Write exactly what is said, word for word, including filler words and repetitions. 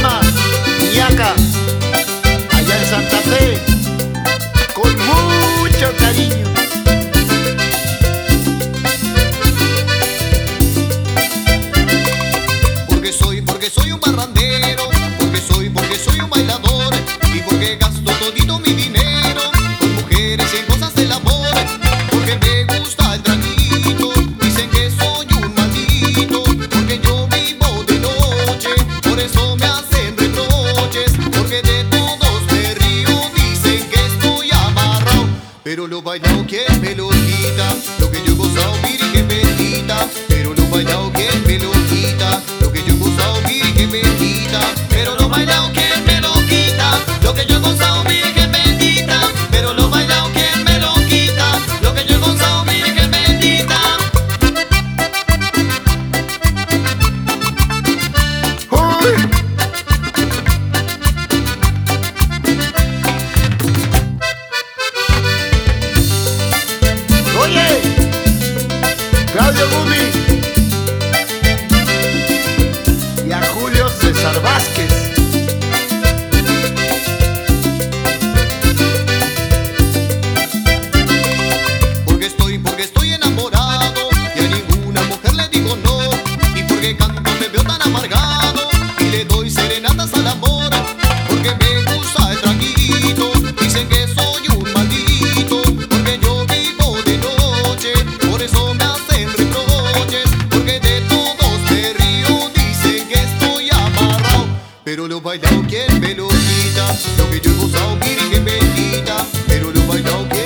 Palmas, Iñaca, allá en Santa Fe, con mucho cariño. Porque soy, porque soy un barrandero, porque soy, porque soy un bailador, y porque gasto todito mi dinero con mujeres y en cosas del amor. Porque me gusta el traguito, dicen que soy un maldito, porque yo vivo de noche, por eso me hacen reproches, porque de todos me río, dicen que estoy amarrado, pero lo bailado quien me lo quita, lo que yo he gozado, virgen bendita, pero lo bailado quien me lo quita, lo que yo he gozado, virgen bendita, pero lo bailado quien me lo quita, lo que yo he gozado, virgen bendita, pero lo bailado quien me lo quita, lo que yo he gozado, virgen bendita. ¡Uy! Oye, Claudio Bubi y a Julio César Vázquez. Porque estoy, porque estoy enamorado y a ninguna mujer le digo no, y porque canto me veo tan amargado y le doy serenatas al amor, porque me gusta el traguito, dicen que soy un maldito, porque yo vivo de noche, por eso me hacen reproches, porque de todos me río, dicen que estoy amarrado, pero lo bailado quien me lo quita, lo que yo he gozado, virgen bendita, pero lo bailado quien